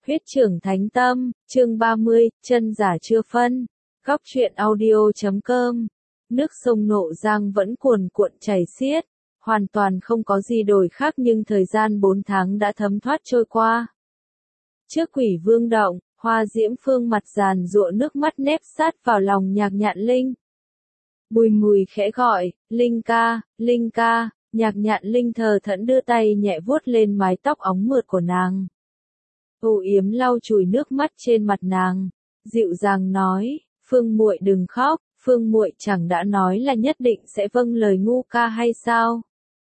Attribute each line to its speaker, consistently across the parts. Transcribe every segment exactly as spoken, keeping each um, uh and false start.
Speaker 1: Huyết trưởng thánh tâm, chương ba mươi, chân giả chưa phân. Góc truyện audio chấm com. Nước sông Nộ Giang vẫn cuồn cuộn chảy xiết, hoàn toàn không có gì đổi khác nhưng thời gian bốn tháng đã thấm thoát trôi qua. Trước Quỷ Vương động, Hoa Diễm Phương mặt giàn giụa nước mắt nép sát vào lòng Nhạc Nhạn Linh. Bùi Mùi khẽ gọi, Linh ca, Linh ca, Nhạc Nhạn Linh thờ thẫn đưa tay nhẹ vuốt lên mái tóc óng mượt của nàng. Âu Yếm lau chùi nước mắt trên mặt nàng, dịu dàng nói, Phương muội đừng khóc, Phương muội chẳng đã nói là nhất định sẽ vâng lời ngu ca hay sao?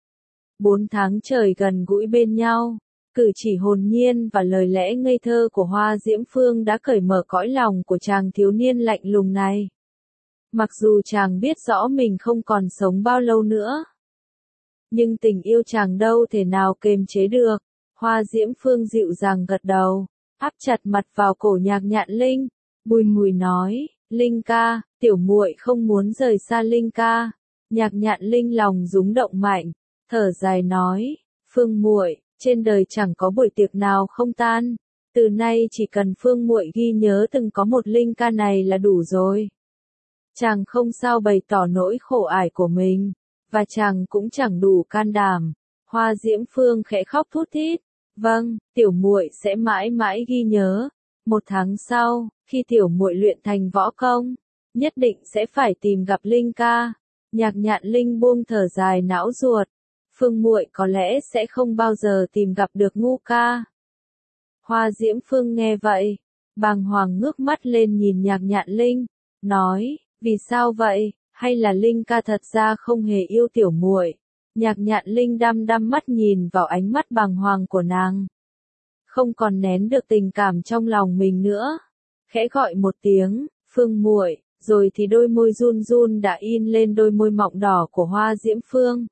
Speaker 1: Bốn tháng trời gần gũi bên nhau, cử chỉ hồn nhiên và lời lẽ ngây thơ của Hoa Diễm Phương đã cởi mở cõi lòng của chàng thiếu niên lạnh lùng này. Mặc dù chàng biết rõ mình không còn sống bao lâu nữa, nhưng tình yêu chàng đâu thể nào kềm chế được. Hoa Diễm Phương dịu dàng gật đầu, áp chặt mặt vào cổ Nhạc Nhạn Linh, Bùi Mùi nói, Linh ca, tiểu muội không muốn rời xa Linh ca. Nhạc Nhạn Linh lòng rúng động mạnh, thở dài nói, Phương muội, trên đời chẳng có buổi tiệc nào không tan, từ nay chỉ cần Phương muội ghi nhớ từng có một Linh ca này là đủ rồi. Chàng không sao bày tỏ nỗi khổ ải của mình, và chàng cũng chẳng đủ can đảm. Hoa Diễm Phương khẽ khóc thút thít, vâng, tiểu muội sẽ mãi mãi ghi nhớ. Một tháng sau, khi tiểu muội luyện thành võ công, nhất định sẽ phải tìm gặp Linh ca. Nhạc Nhạn Linh buông thở dài não ruột, Phương muội có lẽ sẽ không bao giờ tìm gặp được ngu ca. Hoa Diễm Phương nghe vậy, bàng hoàng ngước mắt lên nhìn Nhạc Nhạn Linh, nói, vì sao vậy, hay là Linh ca thật ra không hề yêu tiểu muội? Nhạc Nhạn Linh đăm đăm mắt nhìn vào ánh mắt bàng hoàng của nàng, không còn nén được tình cảm trong lòng mình nữa, khẽ gọi một tiếng, Phương muội, rồi thì đôi môi run run đã in lên đôi môi mọng đỏ của Hoa Diễm Phương.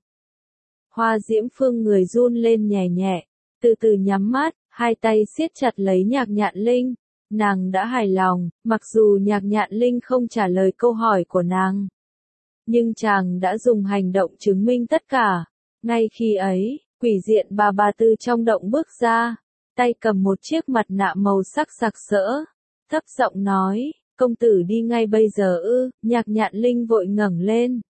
Speaker 1: Hoa Diễm Phương người run lên nhẹ nhẹ, từ từ nhắm mắt, hai tay siết chặt lấy Nhạc Nhạn Linh. Nàng đã hài lòng, mặc dù Nhạc Nhạn Linh không trả lời câu hỏi của nàng, nhưng chàng đã dùng hành động chứng minh tất cả. Ngay khi ấy, quỷ diện bà bà từ trong động bước ra, tay cầm một chiếc mặt nạ màu sắc sặc sỡ, thấp giọng nói, công tử đi ngay bây giờ ư? Nhạc Nhạn Linh vội ngẩng lên,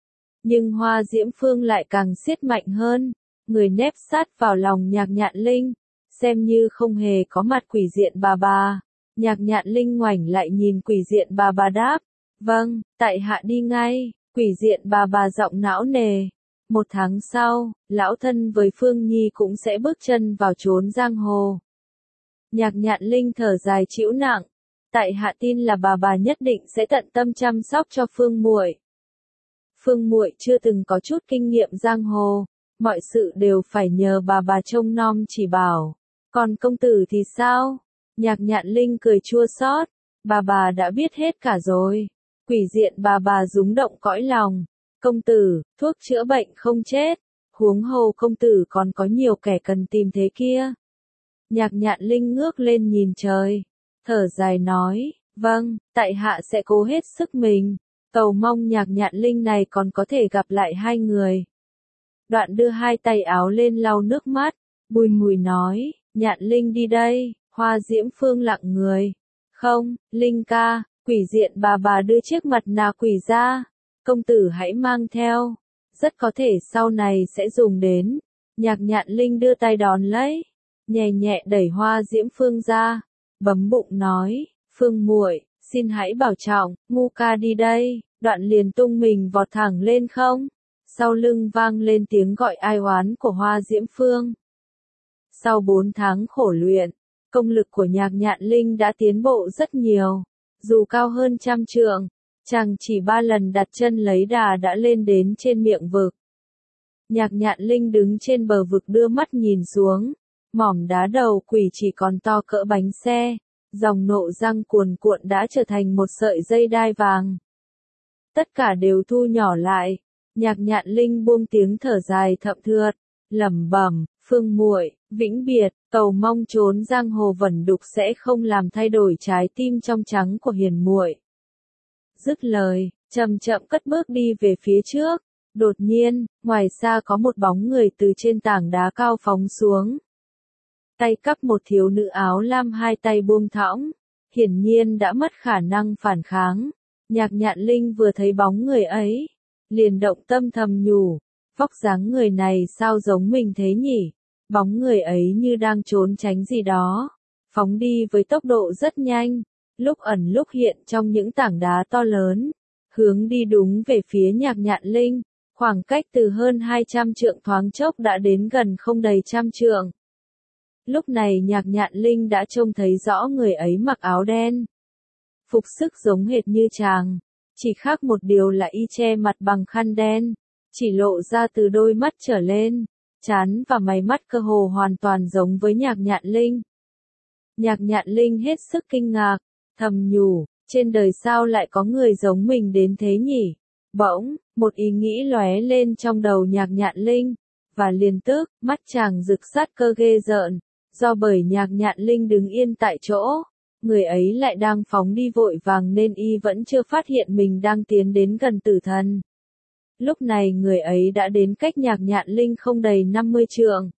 Speaker 1: nhưng Hoa Diễm Phương lại càng siết mạnh hơn, người nép sát vào lòng Nhạc Nhạn Linh, xem như không hề có mặt quỷ diện bà bà. Nhạc Nhạn Linh ngoảnh lại nhìn quỷ diện bà bà đáp, vâng, tại hạ đi ngay. Quỷ diện bà bà giọng não nề. Một tháng sau, lão thân với Phương Nhi cũng sẽ bước chân vào chốn giang hồ. Nhạc Nhạn Linh thở dài chịu nặng, tại hạ tin là bà bà nhất định sẽ tận tâm chăm sóc cho Phương muội. Phương muội chưa từng có chút kinh nghiệm giang hồ, mọi sự đều phải nhờ bà bà trông nom chỉ bảo. Còn công tử thì sao? Nhạc Nhạn Linh cười chua xót, bà bà đã biết hết cả rồi. Quỷ diện bà bà rúng động cõi lòng, công tử, thuốc chữa bệnh không chết, huống hồ công tử còn có nhiều kẻ cần tìm thế kia. Nhạc Nhạn Linh ngước lên nhìn trời, thở dài nói, vâng, tại hạ sẽ cố hết sức mình, cầu mong Nhạc Nhạn Linh này còn có thể gặp lại hai người. Đoạn đưa hai tay áo lên lau nước mắt, Bùi Mùi nói, Nhạn Linh đi đây. Hoa Diễm Phương lặng người, không, Linh ca. Quỷ diện bà bà đưa chiếc mặt nạ quỷ ra, công tử hãy mang theo, rất có thể sau này sẽ dùng đến. Nhạc Nhạn Linh đưa tay đón lấy, nhẹ nhẹ đẩy Hoa Diễm Phương ra, bấm bụng nói, Phương muội, xin hãy bảo trọng, ngu ca đi đây. Đoạn liền tung mình vọt thẳng lên không, sau lưng vang lên tiếng gọi ai oán của Hoa Diễm Phương. Sau bốn tháng khổ luyện, công lực của Nhạc Nhạn Linh đã tiến bộ rất nhiều. Dù cao hơn trăm trượng, chàng chỉ ba lần đặt chân lấy đà đã lên đến trên miệng vực. Nhạc Nhạn Linh đứng trên bờ vực đưa mắt nhìn xuống, mỏm đá đầu quỷ chỉ còn to cỡ bánh xe, dòng Nộ Giang cuồn cuộn đã trở thành một sợi dây đai vàng. Tất cả đều thu nhỏ lại, Nhạc Nhạn Linh buông tiếng thở dài thậm thượt, lẩm bẩm, Phương muội, vĩnh biệt, cầu mong chốn giang hồ vẩn đục sẽ không làm thay đổi trái tim trong trắng của hiền muội. Dứt lời, chậm chậm cất bước đi về phía trước, đột nhiên, ngoài xa có một bóng người từ trên tảng đá cao phóng xuống. Tay cắp một thiếu nữ áo lam hai tay buông thõng, hiển nhiên đã mất khả năng phản kháng. Nhạc Nhạn Linh vừa thấy bóng người ấy, liền động tâm thầm nhủ, vóc dáng người này sao giống mình thế nhỉ? Bóng người ấy như đang trốn tránh gì đó, phóng đi với tốc độ rất nhanh, lúc ẩn lúc hiện trong những tảng đá to lớn, hướng đi đúng về phía Nhạc Nhạn Linh, khoảng cách từ hơn hai trăm trượng thoáng chốc đã đến gần không đầy trăm trượng. Lúc này Nhạc Nhạn Linh đã trông thấy rõ người ấy mặc áo đen. Phục sức giống hệt như chàng, chỉ khác một điều là y che mặt bằng khăn đen, chỉ lộ ra từ đôi mắt trở lên, trán và mày mắt cơ hồ hoàn toàn giống với Nhạc Nhạn Linh. Nhạc Nhạn Linh hết sức kinh ngạc, thầm nhủ, trên đời sao lại có người giống mình đến thế nhỉ? Bỗng, một ý nghĩ lóe lên trong đầu Nhạc Nhạn Linh, và liền tức, mắt chàng rực sát cơ ghê rợn, do bởi Nhạc Nhạn Linh đứng yên tại chỗ, người ấy lại đang phóng đi vội vàng nên y vẫn chưa phát hiện mình đang tiến đến gần tử thần. Lúc này người ấy đã đến cách Nhạc Nhạn Linh không đầy năm mươi trượng.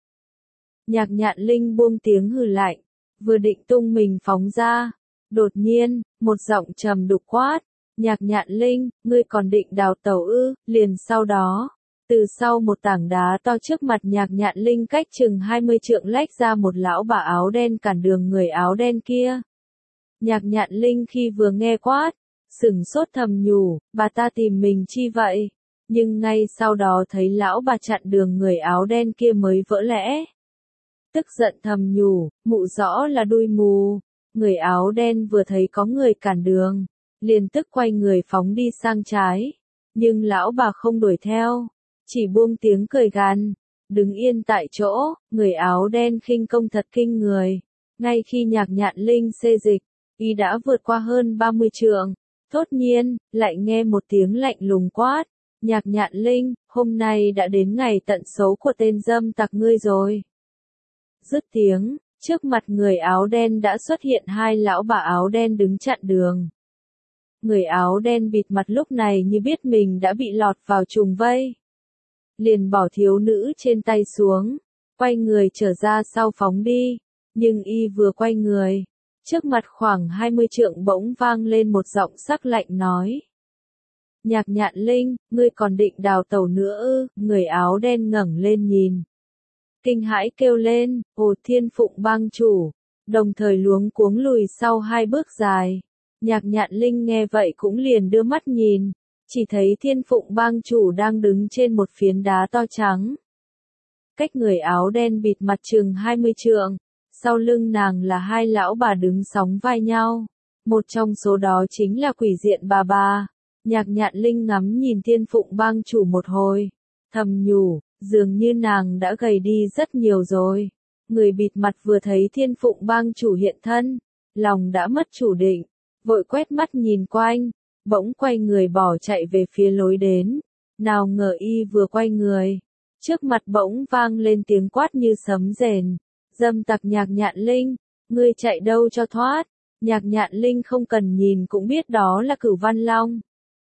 Speaker 1: Nhạc Nhạn Linh buông tiếng hừ lạnh, vừa định tung mình phóng ra, đột nhiên, một giọng trầm đục quát, Nhạc Nhạn Linh, ngươi còn định đào tẩu ư? Liền sau đó, từ sau một tảng đá to trước mặt Nhạc Nhạn Linh cách chừng hai mươi trượng lách ra một lão bà áo đen cản đường người áo đen kia. Nhạc Nhạn Linh khi vừa nghe quát, sửng sốt thầm nhủ, bà ta tìm mình chi vậy? Nhưng ngay sau đó thấy lão bà chặn đường người áo đen kia mới vỡ lẽ. Tức giận thầm nhủ, mụ rõ là đuôi mù. Người áo đen vừa thấy có người cản đường, liền tức quay người phóng đi sang trái. Nhưng lão bà không đuổi theo, chỉ buông tiếng cười gằn, đứng yên tại chỗ, người áo đen khinh công thật kinh người. Ngay khi Nhạc Nhạn Linh xê dịch, y đã vượt qua hơn ba mươi trượng, thốt nhiên, lại nghe một tiếng lạnh lùng quát, Nhạc Nhạn Linh, hôm nay đã đến ngày tận số của tên dâm tặc ngươi rồi. Dứt tiếng, trước mặt người áo đen đã xuất hiện hai lão bà áo đen đứng chặn đường. Người áo đen bịt mặt lúc này như biết mình đã bị lọt vào trùng vây. Liền bỏ thiếu nữ trên tay xuống, quay người trở ra sau phóng đi, nhưng y vừa quay người, trước mặt khoảng hai mươi trượng bỗng vang lên một giọng sắc lạnh nói. Nhạc Nhạn Linh, ngươi còn định đào tẩu nữa ư? Người áo đen ngẩng lên nhìn. Kinh hãi kêu lên, Hồ Thiên Phụng bang chủ, đồng thời luống cuống lùi sau hai bước dài. Nhạc Nhạn Linh nghe vậy cũng liền đưa mắt nhìn, chỉ thấy Thiên Phụng bang chủ đang đứng trên một phiến đá to trắng. Cách người áo đen bịt mặt chừng hai mươi trượng, sau lưng nàng là hai lão bà đứng sóng vai nhau. Một trong số đó chính là Quỷ Diện bà bà. Nhạc Nhạn Linh ngắm nhìn Thiên Phụng bang chủ một hồi, thầm nhủ, dường như nàng đã gầy đi rất nhiều rồi. Người bịt mặt vừa thấy Thiên Phụng bang chủ hiện thân, lòng đã mất chủ định, vội quét mắt nhìn quanh, bỗng quay người bỏ chạy về phía lối đến. Nào ngờ y vừa quay người, trước mặt bỗng vang lên tiếng quát như sấm rền, dâm tặc Nhạc Nhạn Linh, ngươi chạy đâu cho thoát? Nhạc Nhạn Linh không cần nhìn cũng biết đó là Cửu Văn Long.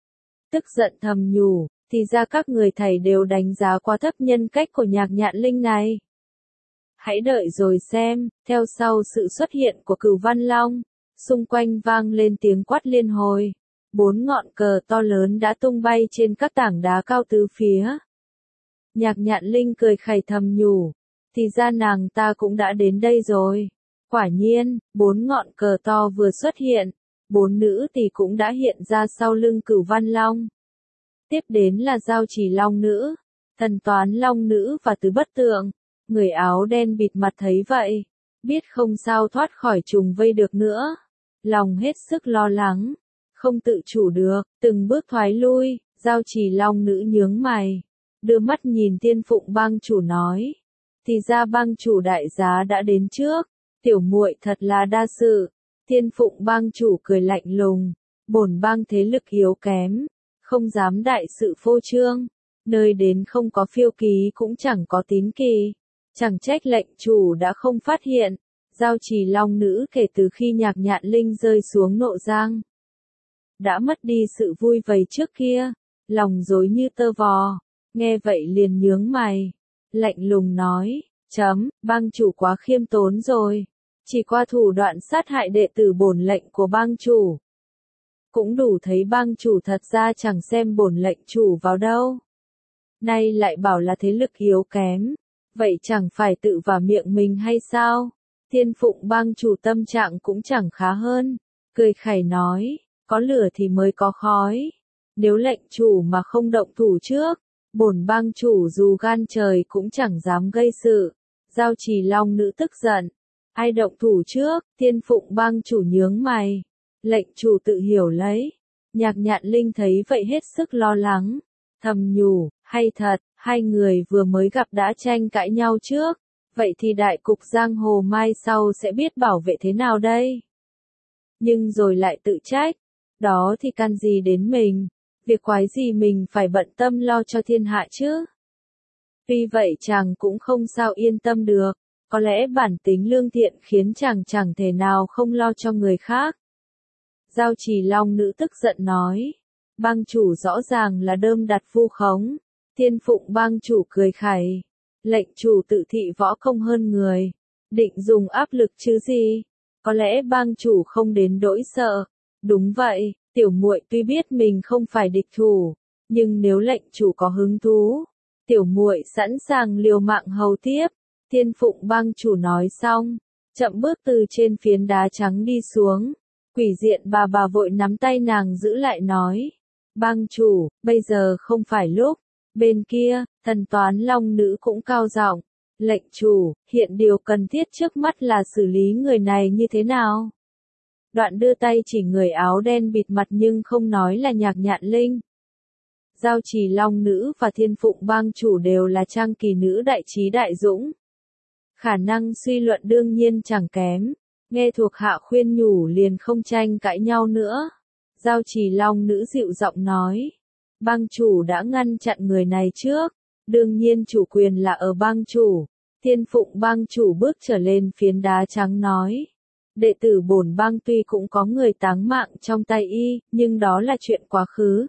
Speaker 1: Tức giận thầm nhủ, thì ra các người thầy đều đánh giá quá thấp nhân cách của Nhạc Nhạn Linh này. Hãy đợi rồi xem, theo sau sự xuất hiện của Cửu Văn Long, xung quanh vang lên tiếng quát liên hồi. Bốn ngọn cờ to lớn đã tung bay trên các tảng đá cao tứ phía. Nhạc Nhạn Linh cười khẩy thầm nhủ, thì ra nàng ta cũng đã đến đây rồi. Quả nhiên, bốn ngọn cờ to vừa xuất hiện, bốn nữ tỷ cũng đã hiện ra sau lưng Cửu Văn Long. Tiếp đến là Giao Chỉ Long Nữ, Thần Toán Long Nữ và Tứ Bất Tượng. Người áo đen bịt mặt thấy vậy, biết không sao thoát khỏi trùng vây được nữa. Lòng hết sức lo lắng, không tự chủ được, từng bước thoái lui. Giao Chỉ Long Nữ nhướng mày, đưa mắt nhìn Thiên Phụng bang chủ nói, thì ra bang chủ đại giá đã đến trước, tiểu muội thật là đa sự. Thiên Phụng bang chủ cười lạnh lùng, bổn bang thế lực yếu kém, không dám đại sự phô trương, nơi đến không có phiêu ký cũng chẳng có tín kỳ, chẳng trách lệnh chủ đã không phát hiện. Giao Chỉ Long Nữ kể từ khi Nhạc Nhạn Linh rơi xuống Nộ Giang, đã mất đi sự vui vầy trước kia, lòng rối như tơ vò, nghe vậy liền nhướng mày, lạnh lùng nói, Chấm, bang chủ quá khiêm tốn rồi. Chỉ qua thủ đoạn sát hại đệ tử bổn lệnh của bang chủ. Cũng đủ thấy bang chủ thật ra chẳng xem bổn lệnh chủ vào đâu. Nay lại bảo là thế lực yếu kém. Vậy chẳng phải tự vào miệng mình hay sao? Thiên Phụng bang chủ tâm trạng cũng chẳng khá hơn. Cười khẩy nói, có lửa thì mới có khói. Nếu lệnh chủ mà không động thủ trước, bổn bang chủ dù gan trời cũng chẳng dám gây sự. Giao Trì Long nữ tức giận. Ai động thủ trước? Thiên Phụng bang chủ nhướng mày. Lệnh chủ tự hiểu lấy. Nhạc Nhạn Linh thấy vậy hết sức lo lắng. Thầm nhủ, hay thật, hai người vừa mới gặp đã tranh cãi nhau trước. Vậy thì đại cục giang hồ mai sau sẽ biết bảo vệ thế nào đây? Nhưng rồi lại tự trách. Đó thì can gì đến mình? Việc quái gì mình phải bận tâm lo cho thiên hạ chứ? Tuy vậy chàng cũng không sao yên tâm được. Có lẽ bản tính lương thiện khiến chàng chẳng thể nào không lo cho người khác. Giao Trì Long nữ tức giận nói. Bang chủ rõ ràng là đơm đặt vu khống. Thiên Phụng bang chủ cười khẩy. Lệnh chủ tự thị võ công hơn người. Định dùng áp lực chứ gì? Có lẽ bang chủ không đến đỗi sợ. Đúng vậy, tiểu muội tuy biết mình không phải địch thủ. Nhưng nếu lệnh chủ có hứng thú, tiểu muội sẵn sàng liều mạng hầu tiếp. Thiên Phụng bang chủ nói xong, chậm bước từ trên phiến đá trắng đi xuống. Quỷ diện bà bà vội nắm tay nàng giữ lại nói. Bang chủ, bây giờ không phải lúc. Bên kia, Thần Toán Long nữ cũng cao giọng. Lệnh chủ, hiện điều cần thiết trước mắt là xử lý người này như thế nào? Đoạn đưa tay chỉ người áo đen bịt mặt nhưng không nói là Nhạc Nhạn Linh. Giao Trì Long nữ và Thiên Phụng bang chủ đều là trang kỳ nữ đại trí đại dũng. Khả năng suy luận đương nhiên chẳng kém. Nghe thuộc hạ khuyên nhủ liền không tranh cãi nhau nữa. Giao Trì Long nữ dịu giọng nói. Bang chủ đã ngăn chặn người này trước. Đương nhiên chủ quyền là ở bang chủ. Thiên Phụng bang chủ bước trở lên phiến đá trắng nói. Đệ tử bổn bang tuy cũng có người táng mạng trong tay y, nhưng đó là chuyện quá khứ.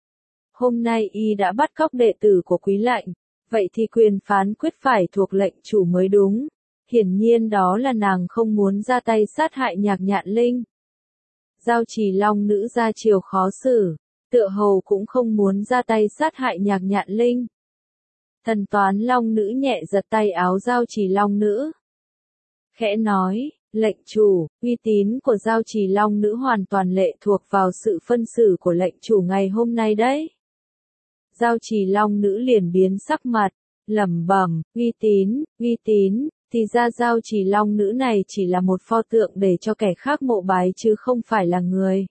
Speaker 1: Hôm nay y đã bắt cóc đệ tử của quý lệnh. Vậy thì quyền phán quyết phải thuộc lệnh chủ mới đúng. Hiển nhiên đó là nàng không muốn ra tay sát hại Nhạc Nhạn Linh. Giao Trì Long nữ ra chiều khó xử, tựa hồ cũng không muốn ra tay sát hại Nhạc Nhạn Linh. Thần Toán Long nữ nhẹ giật tay áo Giao Trì Long nữ. Khẽ nói, lệnh chủ, uy tín của Giao Trì Long nữ hoàn toàn lệ thuộc vào sự phân xử của lệnh chủ ngày hôm nay đấy. Giao Trì Long nữ liền biến sắc mặt, lẩm bẩm, uy tín, uy tín, thì ra Giao Trì Long nữ này chỉ là một pho tượng để cho kẻ khác mộ bái chứ không phải là người.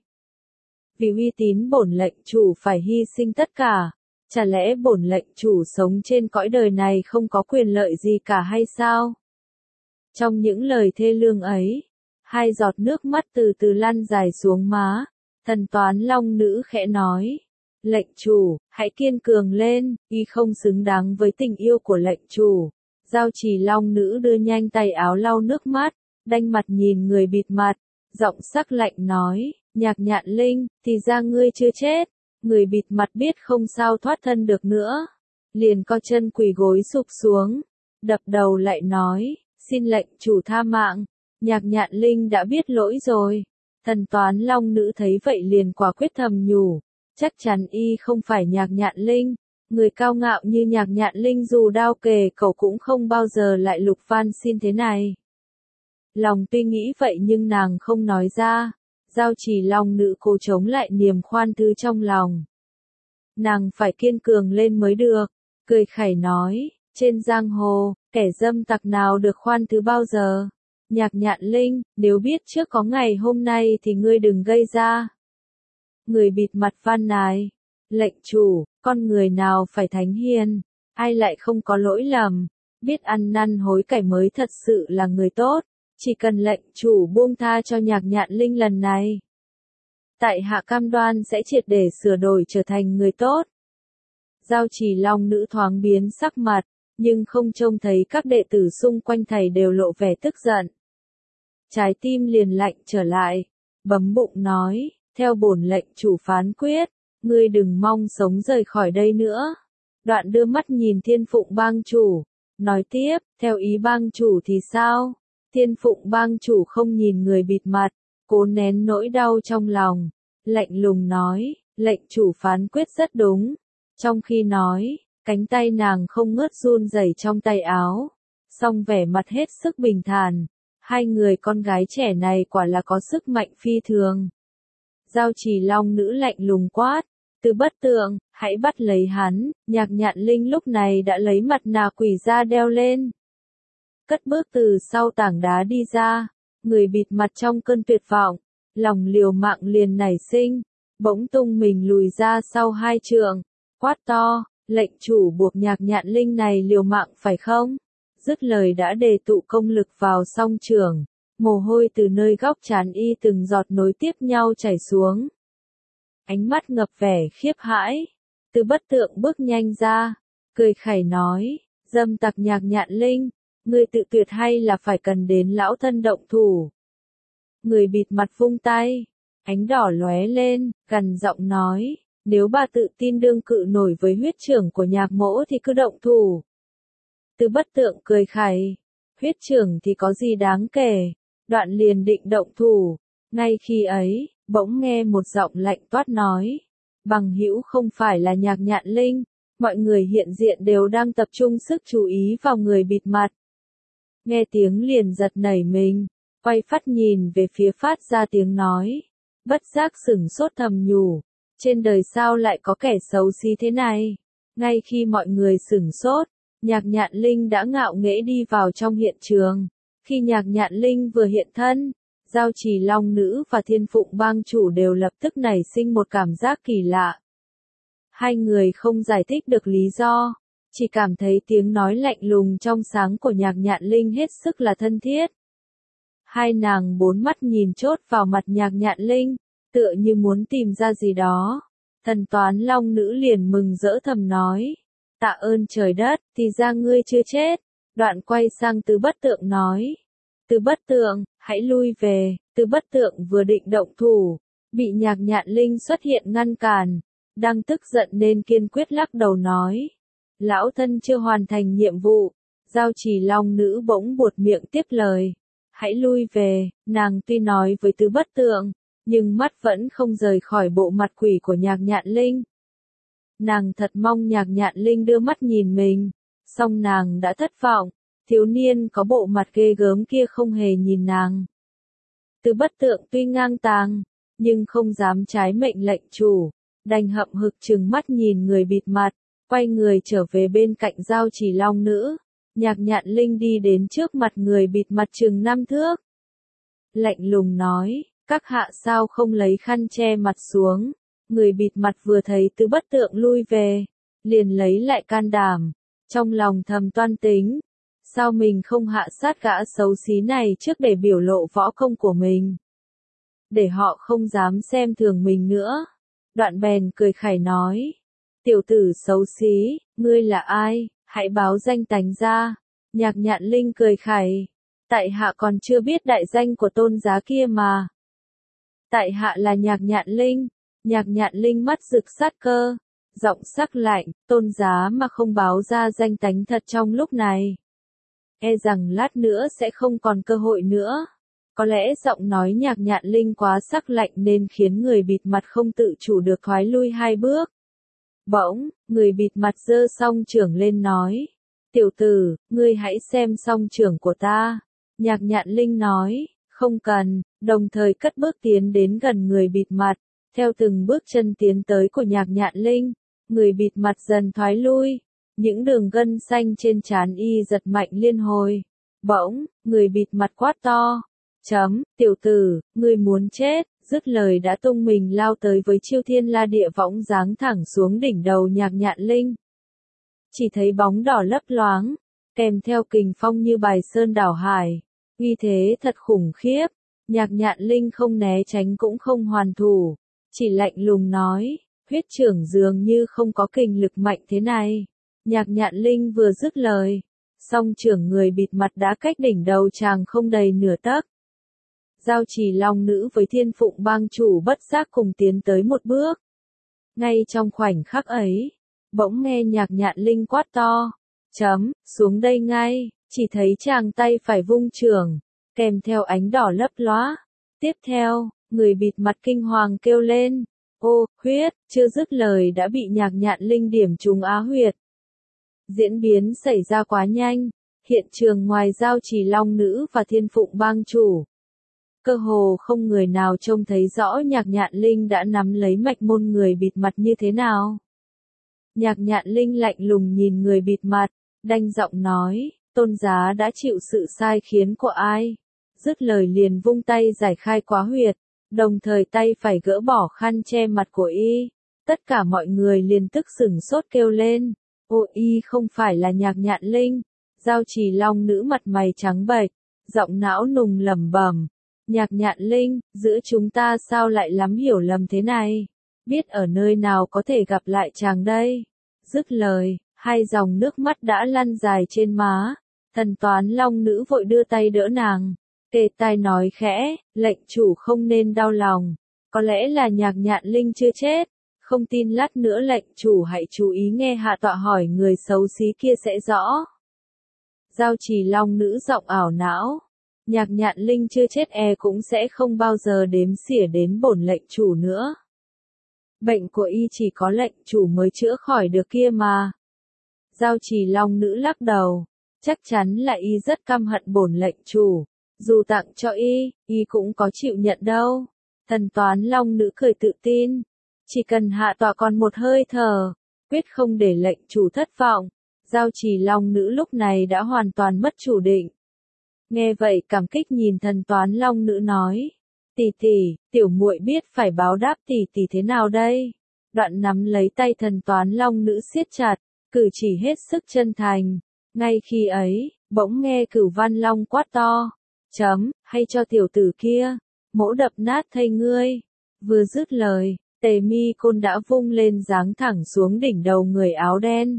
Speaker 1: Vì uy tín bổn lệnh chủ phải hy sinh tất cả, chả lẽ bổn lệnh chủ sống trên cõi đời này không có quyền lợi gì cả hay sao? Trong những lời thê lương ấy, hai giọt nước mắt từ từ lăn dài xuống má, Thần Toán Long nữ khẽ nói. Lệnh chủ, hãy kiên cường lên, y không xứng đáng với tình yêu của lệnh chủ. Giao Trì Long nữ đưa nhanh tay áo lau nước mắt, đanh mặt nhìn người bịt mặt, giọng sắc lạnh nói, Nhạc Nhạn Linh, thì ra ngươi chưa chết. Người bịt mặt biết không sao thoát thân được nữa, liền co chân quỳ gối sụp xuống, đập đầu lại nói, xin lệnh chủ tha mạng. Nhạc Nhạn Linh đã biết lỗi rồi. Thần Toán Long nữ thấy vậy liền quả quyết thầm nhủ. Chắc chắn y không phải Nhạc Nhạn Linh. Người cao ngạo như Nhạc Nhạn Linh dù đao kề cậu cũng không bao giờ lại lục van xin thế này. Lòng tuy nghĩ vậy nhưng nàng không nói ra. Giao Trì Long nữ cố chống lại niềm khoan thứ trong lòng. Nàng phải kiên cường lên mới được. Cười khẩy nói, trên giang hồ, kẻ dâm tặc nào được khoan thứ bao giờ. Nhạc Nhạn Linh, nếu biết trước có ngày hôm nay thì ngươi đừng gây ra. Người bịt mặt van nài. Lệnh chủ, con người nào phải thánh hiền, ai lại không có lỗi lầm, biết ăn năn hối cải mới thật sự là người tốt, chỉ cần lệnh chủ buông tha cho Nhạc Nhạn Linh lần này. Tại hạ cam đoan sẽ triệt để sửa đổi trở thành người tốt. Giao Trì Long nữ thoáng biến sắc mặt, nhưng không trông thấy các đệ tử xung quanh thầy đều lộ vẻ tức giận. Trái tim liền lạnh trở lại, bấm bụng nói, theo bổn lệnh chủ phán quyết. Ngươi đừng mong sống rời khỏi đây nữa. Đoạn đưa mắt nhìn Thiên Phụng bang chủ. Nói tiếp, theo ý bang chủ thì sao? Thiên Phụng bang chủ không nhìn người bịt mặt, cố nén nỗi đau trong lòng, lạnh lùng nói, lệnh chủ phán quyết rất đúng. Trong khi nói, cánh tay nàng không ngớt run rẩy trong tay áo, song vẻ mặt hết sức bình thản. Hai người con gái trẻ này quả là có sức mạnh phi thường. Giao Chỉ Long nữ lạnh lùng quát, Từ Bất Tượng, hãy bắt lấy hắn. Nhạc Nhạn Linh lúc này đã lấy mặt nạ quỷ ra đeo lên, cất bước từ sau tảng đá đi ra, người bịt mặt trong cơn tuyệt vọng, lòng liều mạng liền nảy sinh, bỗng tung mình lùi ra sau hai trượng, quát to, lệnh chủ buộc Nhạc Nhạn Linh này liều mạng phải không? Dứt lời đã đề tụ công lực vào song trường, mồ hôi từ nơi góc trán y từng giọt nối tiếp nhau chảy xuống. Ánh mắt ngập vẻ khiếp hãi, Từ Bất Tượng bước nhanh ra, cười khẩy nói, dâm tặc Nhạc Nhạn Linh, ngươi tự tuyệt hay là phải cần đến lão thân động thủ? Người bịt mặt vung tay, ánh đỏ lóe lên, gằn giọng nói, nếu bà tự tin đương cự nổi với huyết trưởng của Nhạc mỗ thì cứ động thủ. Từ Bất Tượng cười khẩy, huyết trưởng thì có gì đáng kể, đoạn liền định động thủ. Ngay khi ấy, bỗng nghe một giọng lạnh toát nói, bằng hữu không phải là Nhạc Nhạn Linh. Mọi người hiện diện đều đang tập trung sức chú ý vào người bịt mặt. Nghe tiếng liền giật nảy mình, quay phát nhìn về phía phát ra tiếng nói, bất giác sửng sốt thầm nhủ, trên đời sao lại có kẻ xấu xí thế này. Ngay khi mọi người sửng sốt, Nhạc Nhạn Linh đã ngạo nghễ đi vào trong hiện trường. Khi Nhạc Nhạn Linh vừa hiện thân, Giao Chỉ Long nữ và Thiên Phụng bang chủ đều lập tức nảy sinh một cảm giác kỳ lạ. Hai người không giải thích được lý do, chỉ cảm thấy tiếng nói lạnh lùng trong sáng của Nhạc Nhạn Linh hết sức là thân thiết. Hai nàng bốn mắt nhìn chốt vào mặt Nhạc Nhạn Linh, tựa như muốn tìm ra gì đó. Thần Toán Long nữ liền mừng rỡ thầm nói, tạ ơn trời đất, thì ra ngươi chưa chết. Đoạn quay sang Từ Bất Tượng nói, Từ Bất Tượng, hãy lui về. Từ Bất Tượng vừa định động thủ, bị Nhạc Nhạn Linh xuất hiện ngăn cản, đang tức giận nên kiên quyết lắc đầu nói, lão thân chưa hoàn thành nhiệm vụ. Giao Chỉ Long nữ bỗng buột miệng tiếp lời, hãy lui về. Nàng tuy nói với Từ Bất Tượng, nhưng mắt vẫn không rời khỏi bộ mặt quỷ của Nhạc Nhạn Linh. Nàng thật mong Nhạc Nhạn Linh đưa mắt nhìn mình, song nàng đã thất vọng, thiếu niên có bộ mặt ghê gớm kia không hề nhìn nàng. Từ Bất Tượng tuy ngang tàng, nhưng không dám trái mệnh lệnh chủ, đành hậm hực trừng mắt nhìn người bịt mặt, quay người trở về bên cạnh Giao Chỉ Long nữ. Nhạc Nhạn Linh đi đến trước mặt người bịt mặt chừng năm thước, lạnh lùng nói, các hạ sao không lấy khăn che mặt xuống. Người bịt mặt vừa thấy Từ Bất Tượng lui về, liền lấy lại can đảm, trong lòng thầm toan tính, sao mình không hạ sát gã xấu xí này trước để biểu lộ võ công của mình, để họ không dám xem thường mình nữa. Đoạn bèn cười khẩy nói, tiểu tử xấu xí, ngươi là ai, hãy báo danh tánh ra. Nhạc Nhạn Linh cười khẩy, tại hạ còn chưa biết đại danh của tôn giá kia mà. Tại hạ là Nhạc Nhạn Linh. Nhạc Nhạn Linh mắt rực sát cơ, giọng sắc lạnh, tôn giá mà không báo ra danh tánh thật trong lúc này, e rằng lát nữa sẽ không còn cơ hội nữa. Có lẽ giọng nói Nhạc Nhạn Linh quá sắc lạnh nên khiến người bịt mặt không tự chủ được thoái lui hai bước. Bỗng, người bịt mặt giơ song chưởng lên nói, tiểu tử, ngươi hãy xem song chưởng của ta. Nhạc Nhạn Linh nói, không cần, đồng thời cất bước tiến đến gần người bịt mặt. Theo từng bước chân tiến tới của Nhạc Nhạn Linh, người bịt mặt dần thoái lui, những đường gân xanh trên trán y giật mạnh liên hồi. Bỗng, người bịt mặt quát to, chấm, tiểu tử, ngươi muốn chết. Dứt lời đã tung mình lao tới với chiêu thiên la địa võng giáng thẳng xuống đỉnh đầu Nhạc Nhạn Linh. Chỉ thấy bóng đỏ lấp loáng, kèm theo kình phong như bài sơn đảo hải, uy thế thật khủng khiếp. Nhạc Nhạn Linh không né tránh cũng không hoàn thủ, chỉ lạnh lùng nói, huyết trưởng dường như không có kình lực mạnh thế này. Nhạc Nhạn Linh vừa dứt lời, song trưởng người bịt mặt đã cách đỉnh đầu chàng không đầy nửa tấc. Giao Chỉ Long nữ với Thiên Phụng bang chủ bất giác cùng tiến tới một bước. Ngay trong khoảnh khắc ấy, bỗng nghe Nhạc Nhạn Linh quát to, Chấm, xuống đây ngay, chỉ thấy chàng tay phải vung trường, kèm theo ánh đỏ lấp lóa. Tiếp theo, người bịt mặt kinh hoàng kêu lên, ô, huyết, chưa dứt lời đã bị Nhạc Nhạn Linh điểm trúng á huyệt. Diễn biến xảy ra quá nhanh, hiện trường ngoài Giao Trì Long Nữ và Thiên Phụng Bang chủ, cơ hồ không người nào trông thấy rõ Nhạc Nhạn Linh đã nắm lấy mạch môn người bịt mặt như thế nào. Nhạc Nhạn Linh lạnh lùng nhìn người bịt mặt, đanh giọng nói, tôn giá đã chịu sự sai khiến của ai? Dứt lời liền vung tay giải khai quá huyệt, đồng thời tay phải gỡ bỏ khăn che mặt của y. Tất cả mọi người liền tức sửng sốt kêu lên, ô y không phải là Nhạc Nhạn Linh. Giao Trì Long Nữ mặt mày trắng bệch, giọng não nùng lẩm bẩm, Nhạc Nhạn Linh, giữa chúng ta sao lại lắm hiểu lầm thế này? Biết ở nơi nào có thể gặp lại chàng đây? Dứt lời, hai dòng nước mắt đã lăn dài trên má. Thần Toán Long Nữ vội đưa tay đỡ nàng, kề tai nói khẽ, lệnh chủ không nên đau lòng. Có lẽ là Nhạc Nhạn Linh chưa chết. Không tin lát nữa lệnh chủ hãy chú ý nghe hạ tọa hỏi người xấu xí kia sẽ rõ. Giao Trì Long Nữ giọng ảo não. Nhạc Nhạn Linh chưa chết e cũng sẽ không bao giờ đếm xỉa đến bổn lệnh chủ nữa. Bệnh của y chỉ có lệnh chủ mới chữa khỏi được kia mà. Giao Trì Long Nữ lắc đầu. Chắc chắn là y rất căm hận bổn lệnh chủ. Dù tặng cho y, y cũng có chịu nhận đâu. Thần Toán Long Nữ cười tự tin. Chỉ cần hạ tọa còn một hơi thở, quyết không để lệnh chủ thất vọng. Giao Trì Long Nữ lúc này đã hoàn toàn mất chủ định. Nghe vậy cảm kích nhìn Thần Toán Long Nữ nói, tỷ tỷ, tiểu muội biết phải báo đáp tỷ tỷ thế nào đây? Đoạn nắm lấy tay Thần Toán Long Nữ siết chặt, cử chỉ hết sức chân thành. Ngay khi ấy, bỗng nghe Cửu Văn Long quát to, chấm, hay cho tiểu tử kia, mỗ đập nát thây ngươi. Vừa dứt lời, Tề Mi Côn đã vung lên giáng thẳng xuống đỉnh đầu người áo đen.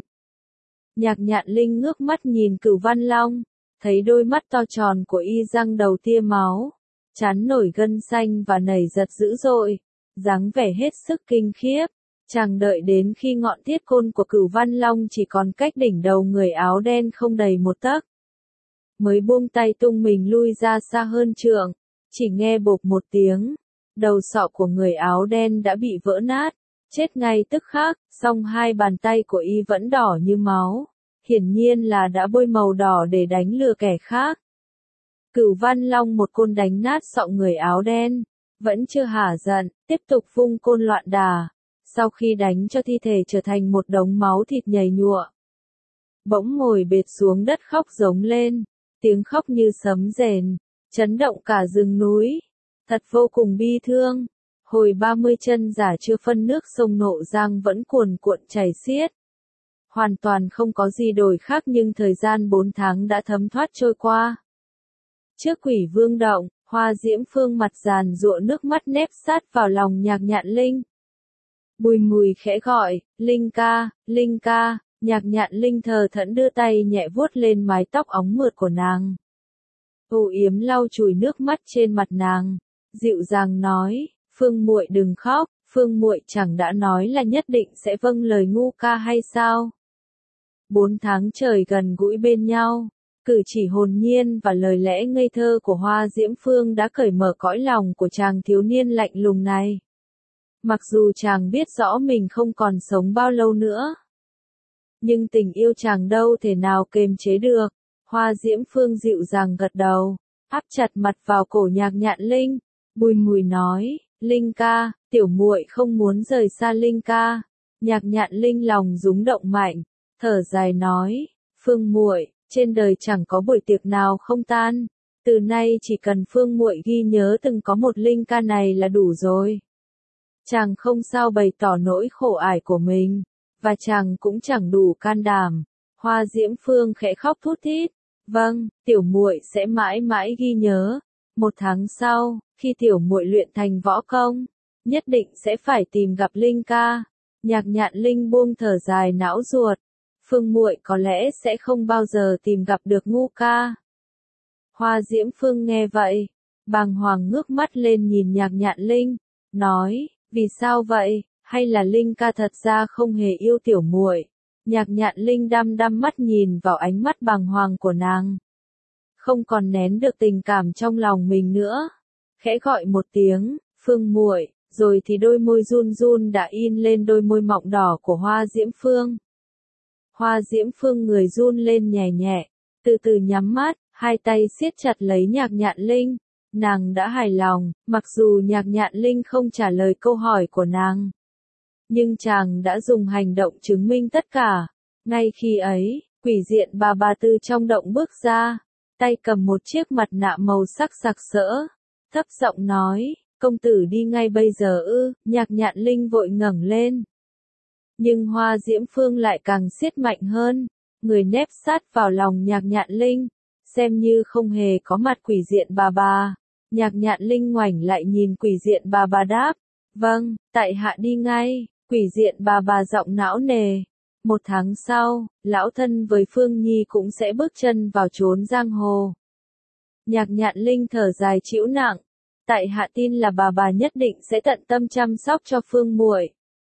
Speaker 1: Nhạc Nhạn Linh ngước mắt nhìn Cửu Văn Long, thấy đôi mắt to tròn của y răng đầu tia máu, trán nổi gân xanh và nảy giật dữ dội, dáng vẻ hết sức kinh khiếp. Chàng đợi đến khi ngọn thiết côn của Cửu Văn Long chỉ còn cách đỉnh đầu người áo đen không đầy một tấc, mới buông tay tung mình lui ra xa hơn trượng, chỉ nghe bộp một tiếng, đầu sọ của người áo đen đã bị vỡ nát, chết ngay tức khắc, song hai bàn tay của y vẫn đỏ như máu, hiển nhiên là đã bôi màu đỏ để đánh lừa kẻ khác. Cửu Văn Long một côn đánh nát sọ người áo đen, vẫn chưa hả giận, tiếp tục vung côn loạn đà, sau khi đánh cho thi thể trở thành một đống máu thịt nhầy nhụa. Bỗng ngồi bệt xuống đất khóc giống lên, tiếng khóc như sấm rền, chấn động cả rừng núi, thật vô cùng bi thương. Hồi ba mươi chân giả chưa phân nước sông Nộ Giang vẫn cuồn cuộn chảy xiết. Hoàn toàn không có gì đổi khác nhưng thời gian bốn tháng đã thấm thoát trôi qua. Trước Quỷ Vương động, Hoa Diễm Phương mặt giàn giụa nước mắt nép sát vào lòng Nhạc Nhạn Linh. Bùi Mùi khẽ gọi, Linh ca, Linh ca, Nhạc Nhạn Linh thờ thẫn đưa tay nhẹ vuốt lên mái tóc óng mượt của nàng. Âu Yếm lau chùi nước mắt trên mặt nàng, dịu dàng nói, Phương muội đừng khóc, Phương muội chẳng đã nói là nhất định sẽ vâng lời ngu ca hay sao? Bốn tháng trời gần gũi bên nhau, cử chỉ hồn nhiên và lời lẽ ngây thơ của Hoa Diễm Phương đã cởi mở cõi lòng của chàng thiếu niên lạnh lùng này. Mặc dù chàng biết rõ mình không còn sống bao lâu nữa, nhưng tình yêu chàng đâu thể nào kềm chế được. Hoa Diễm Phương dịu dàng gật đầu, áp chặt mặt vào cổ Nhạc Nhạn Linh, bùi mùi nói, Linh ca, tiểu muội không muốn rời xa Linh ca. Nhạc Nhạn Linh lòng rúng động mạnh, thở dài nói, Phương muội, trên đời chẳng có buổi tiệc nào không tan, từ nay chỉ cần Phương muội ghi nhớ từng có một Linh ca này là đủ rồi. Chàng không sao bày tỏ nỗi khổ ải của mình, và chàng cũng chẳng đủ can đảm. Hoa Diễm Phương khẽ khóc thút thít, vâng, tiểu muội sẽ mãi mãi ghi nhớ. Một tháng sau, khi tiểu muội luyện thành võ công, nhất định sẽ phải tìm gặp Linh ca. Nhạc Nhạn Linh buông thở dài não ruột, Phương muội có lẽ sẽ không bao giờ tìm gặp được ngu ca. Hoa Diễm Phương nghe vậy, bàng hoàng ngước mắt lên nhìn Nhạc Nhạn Linh, nói, vì sao vậy, hay là Linh ca thật ra không hề yêu tiểu muội? Nhạc Nhạn Linh đăm đăm mắt nhìn vào ánh mắt bàng hoàng của nàng. Không còn nén được tình cảm trong lòng mình nữa. Khẽ gọi một tiếng, Phương muội, rồi thì đôi môi run run đã in lên đôi môi mọng đỏ của Hoa Diễm Phương. Hoa Diễm Phương người run lên nhẹ nhẹ, từ từ nhắm mắt, hai tay siết chặt lấy Nhạc Nhạn Linh. Nàng đã hài lòng, mặc dù Nhạc Nhạn Linh không trả lời câu hỏi của nàng. Nhưng chàng đã dùng hành động chứng minh tất cả. Ngay khi ấy, quỷ diện bà bà từ trong động bước ra, tay cầm một chiếc mặt nạ màu sắc sặc sỡ, thấp giọng nói, công tử đi ngay bây giờ ư? Nhạc Nhạn Linh vội ngẩng lên. Nhưng Hoa Diễm Phương lại càng siết mạnh hơn, người nép sát vào lòng Nhạc Nhạn Linh, xem như không hề có mặt quỷ diện bà bà. Nhạc Nhạn Linh ngoảnh lại nhìn quỷ diện bà bà đáp, vâng, tại hạ đi ngay. Quỷ diện bà bà giọng não nề. Một tháng sau, lão thân với Phương Nhi cũng sẽ bước chân vào chốn giang hồ. Nhạc Nhạn Linh thở dài chịu nặng. Tại hạ tin là bà bà nhất định sẽ tận tâm chăm sóc cho Phương muội.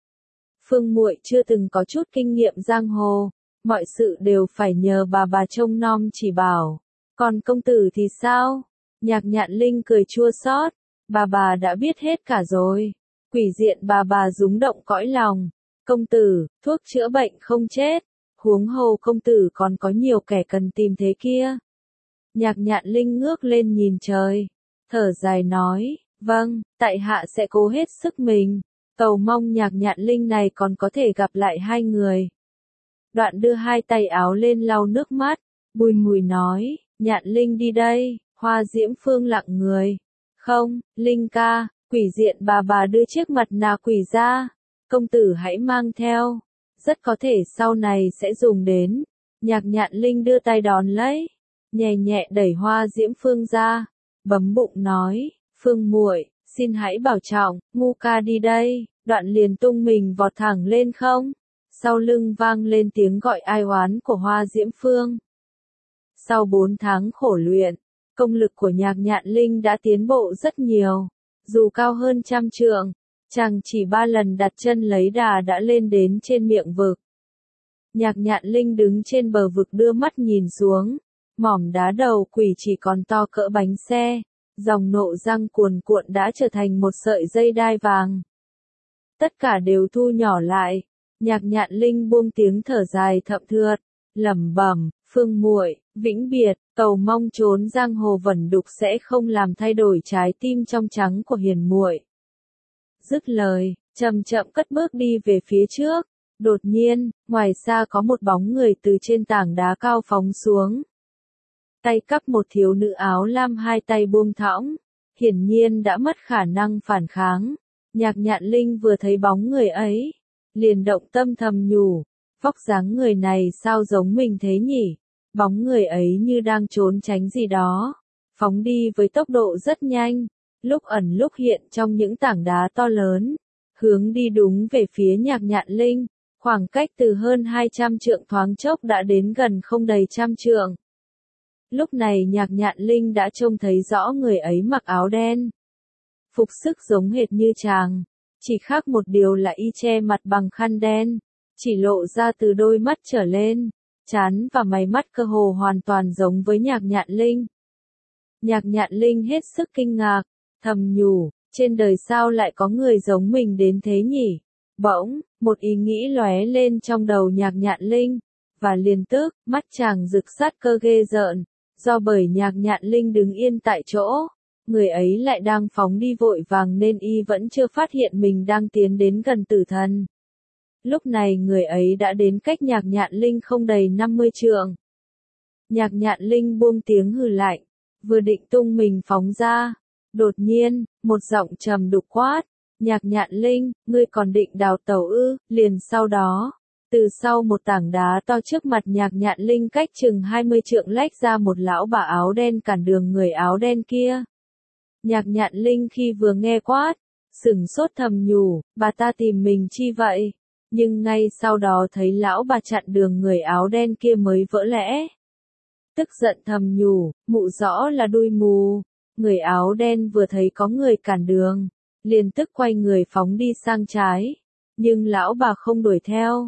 Speaker 1: Phương muội chưa từng có chút kinh nghiệm giang hồ, mọi sự đều phải nhờ bà bà trông nom chỉ bảo. Còn công tử thì sao? Nhạc Nhạn Linh cười chua xót. Bà bà đã biết hết cả rồi. Quỷ diện bà bà rúng động cõi lòng. Công tử, thuốc chữa bệnh không chết. Huống hồ công tử còn có nhiều kẻ cần tìm thế kia. Nhạc Nhạn Linh ngước lên nhìn trời. Thở dài nói, vâng, tại hạ sẽ cố hết sức mình. Cầu mong Nhạc Nhạn Linh này còn có thể gặp lại hai người. Đoạn đưa hai tay áo lên lau nước mắt. Bùi ngùi nói, Nhạn Linh đi đây. Hoa Diễm Phương lặng người. Không, Linh ca. Quỷ diện bà bà đưa chiếc mặt nạ quỷ ra. Công tử hãy mang theo. Rất có thể sau này sẽ dùng đến. Nhạc Nhạn Linh đưa tay đón lấy. Nhẹ nhẹ đẩy Hoa Diễm Phương ra. Bấm bụng nói. Phương muội, xin hãy bảo trọng. Ngu ca đi đây. Đoạn liền tung mình vọt thẳng lên không. Sau lưng vang lên tiếng gọi ai oán của Hoa Diễm Phương. Sau bốn tháng khổ luyện, công lực của Nhạc Nhạn Linh đã tiến bộ rất nhiều. Dù cao hơn trăm trượng, chàng chỉ ba lần đặt chân lấy đà đã lên đến trên miệng vực. Nhạc Nhạn Linh đứng trên bờ vực đưa mắt nhìn xuống, mỏm đá đầu quỷ chỉ còn to cỡ bánh xe, dòng nộ răng cuồn cuộn đã trở thành một sợi dây đai vàng. Tất cả đều thu nhỏ lại, Nhạc Nhạn Linh buông tiếng thở dài thậm thượt, lẩm bẩm, Phương muội, vĩnh biệt, cầu mong chốn giang hồ vẩn đục sẽ không làm thay đổi trái tim trong trắng của hiền muội. Dứt lời, chậm chậm cất bước đi về phía trước. Đột nhiên, ngoài xa có một bóng người từ trên tảng đá cao phóng xuống. Tay cắp một thiếu nữ áo lam hai tay buông thõng, hiển nhiên đã mất khả năng phản kháng. Nhạc Nhạn Linh vừa thấy bóng người ấy, liền động tâm thầm nhủ, vóc dáng người này sao giống mình thế nhỉ? Bóng người ấy như đang trốn tránh gì đó, phóng đi với tốc độ rất nhanh, lúc ẩn lúc hiện trong những tảng đá to lớn, hướng đi đúng về phía Nhạc Nhạn Linh, khoảng cách từ hơn hai trăm trượng thoáng chốc đã đến gần không đầy trăm trượng. Lúc này Nhạc Nhạn Linh đã trông thấy rõ người ấy mặc áo đen. Phục sức giống hệt như chàng, chỉ khác một điều là y che mặt bằng khăn đen, chỉ lộ ra từ đôi mắt trở lên, trán và mày mắt cơ hồ hoàn toàn giống với Nhạc Nhạn Linh. Nhạc Nhạn Linh hết sức kinh ngạc, thầm nhủ, trên đời sao lại có người giống mình đến thế nhỉ? Bỗng, một ý nghĩ lóe lên trong đầu Nhạc Nhạn Linh, và liền tức, mắt chàng rực sát cơ ghê rợn, do bởi Nhạc Nhạn Linh đứng yên tại chỗ, người ấy lại đang phóng đi vội vàng nên y vẫn chưa phát hiện mình đang tiến đến gần tử thần. Lúc này người ấy đã đến cách Nhạc Nhạn Linh không đầy năm mươi trượng. Nhạc Nhạn Linh buông tiếng hừ lạnh, vừa định tung mình phóng ra. Đột nhiên, một giọng trầm đục quát, Nhạc Nhạn Linh, ngươi còn định đào tẩu ư? Liền sau đó, từ sau một tảng đá to trước mặt Nhạc Nhạn Linh cách chừng hai mươi trượng lách ra một lão bà áo đen cản đường người áo đen kia. Nhạc Nhạn Linh khi vừa nghe quát, sửng sốt thầm nhủ, bà ta tìm mình chi vậy? Nhưng ngay sau đó thấy lão bà chặn đường người áo đen kia mới vỡ lẽ. Tức giận thầm nhủ, mụ rõ là đuôi mù. Người áo đen vừa thấy có người cản đường, liền tức quay người phóng đi sang trái. Nhưng lão bà không đuổi theo.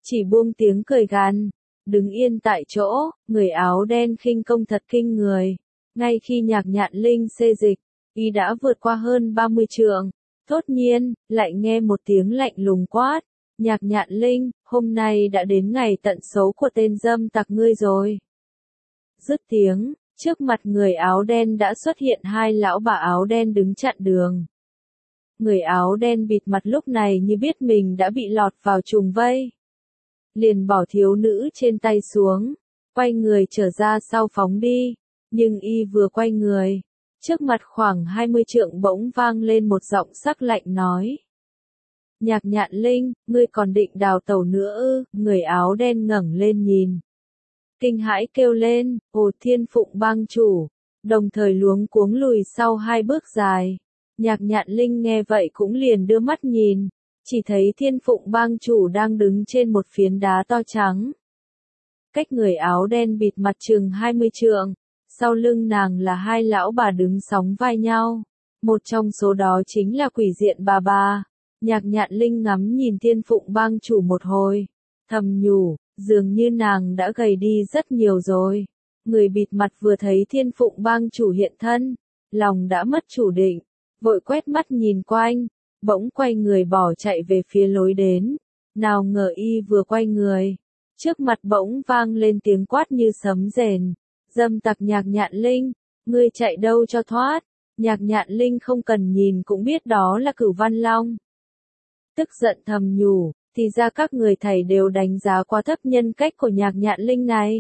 Speaker 1: chỉ buông tiếng cười gằn, đứng yên tại chỗ, người áo đen khinh công thật kinh người. Ngay khi Nhạc Nhạn Linh xê dịch, y đã vượt qua hơn ba mươi trượng. Thốt nhiên, lại nghe một tiếng lạnh lùng quát. Nhạc Nhạn Linh, hôm nay đã đến ngày tận số của tên dâm tặc ngươi rồi. Dứt tiếng, trước mặt người áo đen đã xuất hiện hai lão bà áo đen đứng chặn đường. Người áo đen bịt mặt lúc này như biết mình đã bị lọt vào trùng vây. Liền bỏ thiếu nữ trên tay xuống, quay người trở ra sau phóng đi. Nhưng y vừa quay người, trước mặt khoảng hai mươi trượng bỗng vang lên một giọng sắc lạnh nói. Nhạc Nhạn Linh, ngươi còn định đào tẩu nữa ư? Người áo đen ngẩng lên nhìn. Kinh hãi kêu lên, ồ Thiên Phụng bang chủ, đồng thời luống cuống lùi sau hai bước dài. Nhạc Nhạn Linh nghe vậy cũng liền đưa mắt nhìn, chỉ thấy Thiên Phụng bang chủ đang đứng trên một phiến đá to trắng. Cách người áo đen bịt mặt chừng hai mươi trượng, sau lưng nàng là hai lão bà đứng sóng vai nhau. Một trong số đó chính là Quỷ Diện bà bà. Nhạc Nhạn Linh ngắm nhìn Thiên Phụng bang chủ một hồi, thầm nhủ, dường như nàng đã gầy đi rất nhiều rồi. Người bịt mặt vừa thấy Thiên Phụng bang chủ hiện thân, lòng đã mất chủ định, vội quét mắt nhìn quanh, bỗng quay người bỏ chạy về phía lối đến. Nào ngờ y vừa quay người, trước mặt bỗng vang lên tiếng quát như sấm rền. Dâm tặc Nhạc Nhạn Linh, ngươi chạy đâu cho thoát? Nhạc Nhạn Linh không cần nhìn cũng biết đó là Cửu Văn Long. Tức giận thầm nhủ, thì ra các người thầy đều đánh giá quá thấp nhân cách của Nhạc Nhạn Linh này.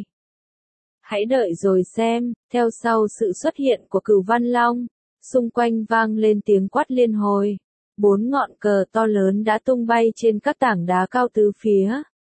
Speaker 1: Hãy đợi rồi xem, theo sau sự xuất hiện của Cửu Văn Long, xung quanh vang lên tiếng quát liên hồi. Bốn ngọn cờ to lớn đã tung bay trên các tảng đá cao tứ phía.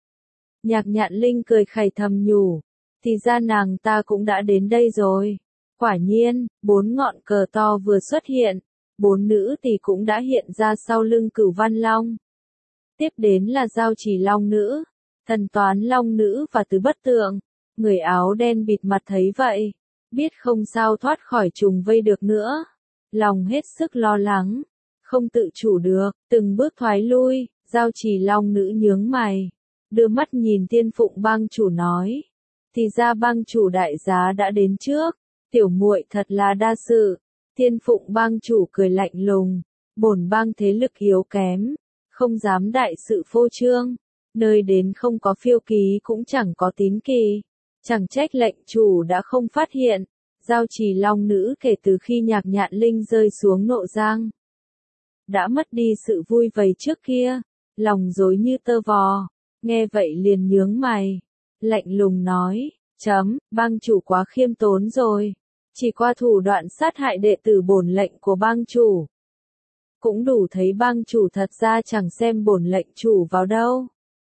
Speaker 1: Nhạc Nhạn Linh cười khẩy thầm nhủ, thì ra nàng ta cũng đã đến đây rồi. Quả nhiên, bốn ngọn cờ to vừa xuất hiện, bốn nữ thì cũng đã hiện ra sau lưng Cửu Văn Long. Tiếp đến là Giao Chỉ Long Nữ, Thần Toán Long Nữ và Tứ Bất Tượng. Người áo đen bịt mặt thấy vậy, biết không sao thoát khỏi trùng vây được nữa. Lòng hết sức lo lắng, không tự chủ được, từng bước thoái lui. Giao Chỉ Long Nữ nhướng mày, đưa mắt nhìn Thiên Phụng bang chủ nói. Thì ra bang chủ đại giá đã đến trước, tiểu muội thật là đa sự. Thiên Phụng bang chủ cười lạnh lùng, bổn bang thế lực yếu kém, không dám đại sự phô trương, nơi đến không có phiêu ký cũng chẳng có tín kỳ, chẳng trách lệnh chủ đã không phát hiện. Giao Chỉ Long Nữ kể từ khi Nhạc Nhạn Linh rơi xuống Nộ Giang, đã mất đi sự vui vầy trước kia, lòng rối như tơ vò, nghe vậy liền nhướng mày, lạnh lùng nói, chấm, bang chủ quá khiêm tốn rồi. Chỉ qua thủ đoạn sát hại đệ tử bổn lệnh của bang chủ, cũng đủ thấy bang chủ thật ra chẳng xem bổn lệnh chủ vào đâu.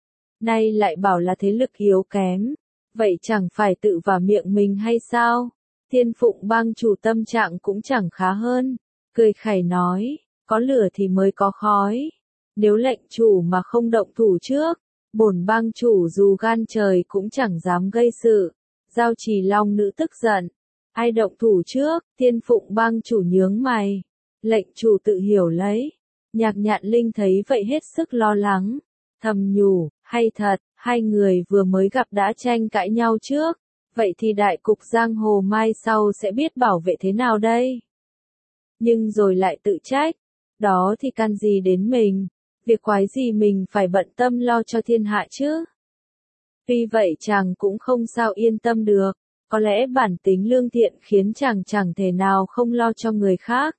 Speaker 1: Nay lại bảo là thế lực yếu kém, vậy chẳng phải tự vào miệng mình hay sao? Thiên Phụng bang chủ tâm trạng cũng chẳng khá hơn, cười khẩy nói, có lửa thì mới có khói. Nếu lệnh chủ mà không động thủ trước, bổn bang chủ dù gan trời cũng chẳng dám gây sự. Giao Chỉ Long Nữ tức giận. Ai động thủ trước? Thiên Phụng bang chủ nhướng mày. Lệnh chủ tự hiểu lấy. Nhạc Nhạn Linh thấy vậy hết sức lo lắng, thầm nhủ, hay thật, hai người vừa mới gặp đã tranh cãi nhau trước, vậy thì đại cục giang hồ mai sau sẽ biết bảo vệ thế nào đây? Nhưng rồi lại tự trách, đó thì can gì đến mình, việc quái gì mình phải bận tâm lo cho thiên hạ chứ? Tuy vậy chàng cũng không sao yên tâm được, có lẽ bản tính lương thiện khiến chàng chẳng thể nào không lo cho người khác.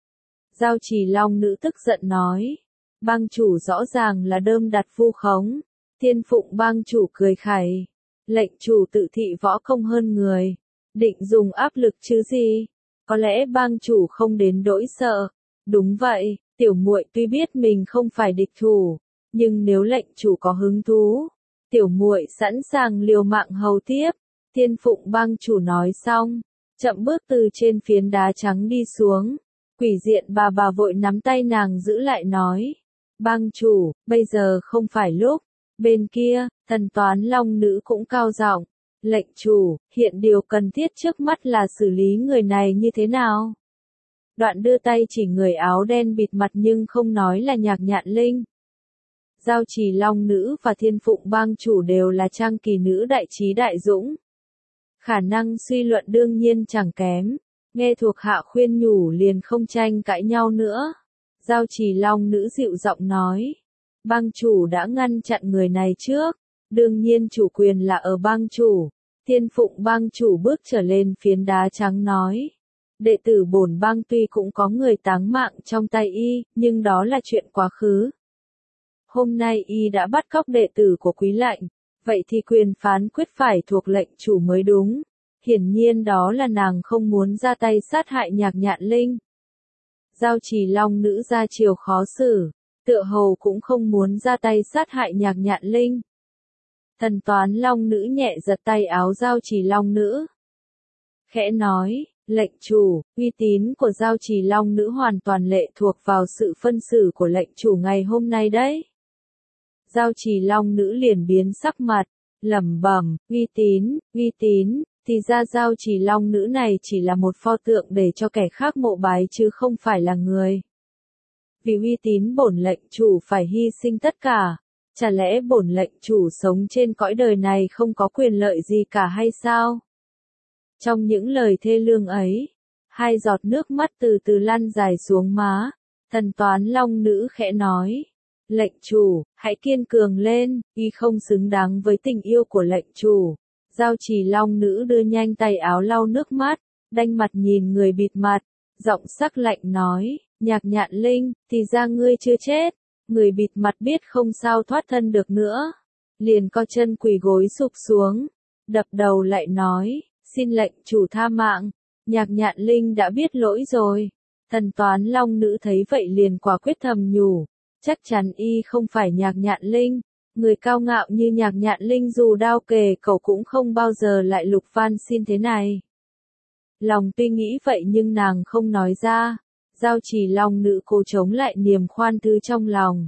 Speaker 1: Giao Chỉ Long Nữ tức giận nói, bang chủ rõ ràng là đơm đặt vu khống. Thiên Phụng bang chủ cười khẩy, lệnh chủ tự thị võ công hơn người, định dùng áp lực chứ gì? Có lẽ bang chủ không đến đỗi sợ. Đúng vậy, tiểu muội tuy biết mình không phải địch thủ, nhưng nếu lệnh chủ có hứng thú, tiểu muội sẵn sàng liều mạng hầu tiếp. Thiên Phụng bang chủ nói xong, chậm bước từ trên phiến đá trắng đi xuống. Quỷ Diện bà bà vội nắm tay nàng giữ lại nói, bang chủ, bây giờ không phải lúc. Bên kia, Thần Toán Long Nữ cũng cao giọng, lệnh chủ, hiện điều cần thiết trước mắt là xử lý người này như thế nào? Đoạn đưa tay chỉ người áo đen bịt mặt nhưng không nói là Nhạc Nhạn Linh. Giao Trì Long Nữ và Thiên Phụng Bang chủ đều là trang kỳ nữ đại trí đại dũng. Khả năng suy luận đương nhiên chẳng kém, nghe thuộc hạ khuyên nhủ liền không tranh cãi nhau nữa. Giao Trì Long Nữ dịu giọng nói, bang chủ đã ngăn chặn người này trước, đương nhiên chủ quyền là ở bang chủ. Thiên Phụng Bang chủ bước trở lên phiến đá trắng nói, đệ tử bổn bang tuy cũng có người táng mạng trong tay y, nhưng đó là chuyện quá khứ. Hôm nay y đã bắt cóc đệ tử của Quý Lạnh, vậy thì quyền phán quyết phải thuộc lệnh chủ mới đúng. Hiển nhiên đó là nàng không muốn ra tay sát hại Nhạc Nhạn Linh. Giao Trì Long Nữ ra chiều khó xử, tựa hồ cũng không muốn ra tay sát hại Nhạc Nhạn Linh. Thần Toán Long Nữ nhẹ giật tay áo Giao Trì Long Nữ. Khẽ nói, lệnh chủ, uy tín của Giao Trì Long Nữ hoàn toàn lệ thuộc vào sự phân xử của lệnh chủ ngày hôm nay đấy. Giao Trì Long Nữ liền biến sắc mặt, lẩm bẩm, uy tín, uy tín, thì ra Giao Trì Long Nữ này chỉ là một pho tượng để cho kẻ khác mộ bái chứ không phải là người. Vì uy tín bổn lệnh chủ phải hy sinh tất cả, chả lẽ bổn lệnh chủ sống trên cõi đời này không có quyền lợi gì cả hay sao? Trong những lời thê lương ấy, hai giọt nước mắt từ từ lăn dài xuống má, Thần Toán Long Nữ khẽ nói, lệnh chủ, hãy kiên cường lên, y không xứng đáng với tình yêu của lệnh chủ. Giao Trì Long Nữ đưa nhanh tay áo lau nước mắt, đanh mặt nhìn người bịt mặt, giọng sắc lạnh nói, Nhạc Nhạn Linh, thì ra ngươi chưa chết. Người bịt mặt biết không sao thoát thân được nữa, liền co chân quỳ gối sụp xuống, đập đầu lại nói, xin lệnh chủ tha mạng, Nhạc Nhạn Linh đã biết lỗi rồi. Thần Toán Long Nữ thấy vậy liền quả quyết thầm nhủ, chắc chắn y không phải Nhạc Nhạn Linh, người cao ngạo như Nhạc Nhạn Linh dù đao kề cậu cũng không bao giờ lại lục van xin thế này. Lòng tuy nghĩ vậy nhưng nàng không nói ra. Giao Trì Long Nữ cố chống lại niềm khoan thứ trong lòng.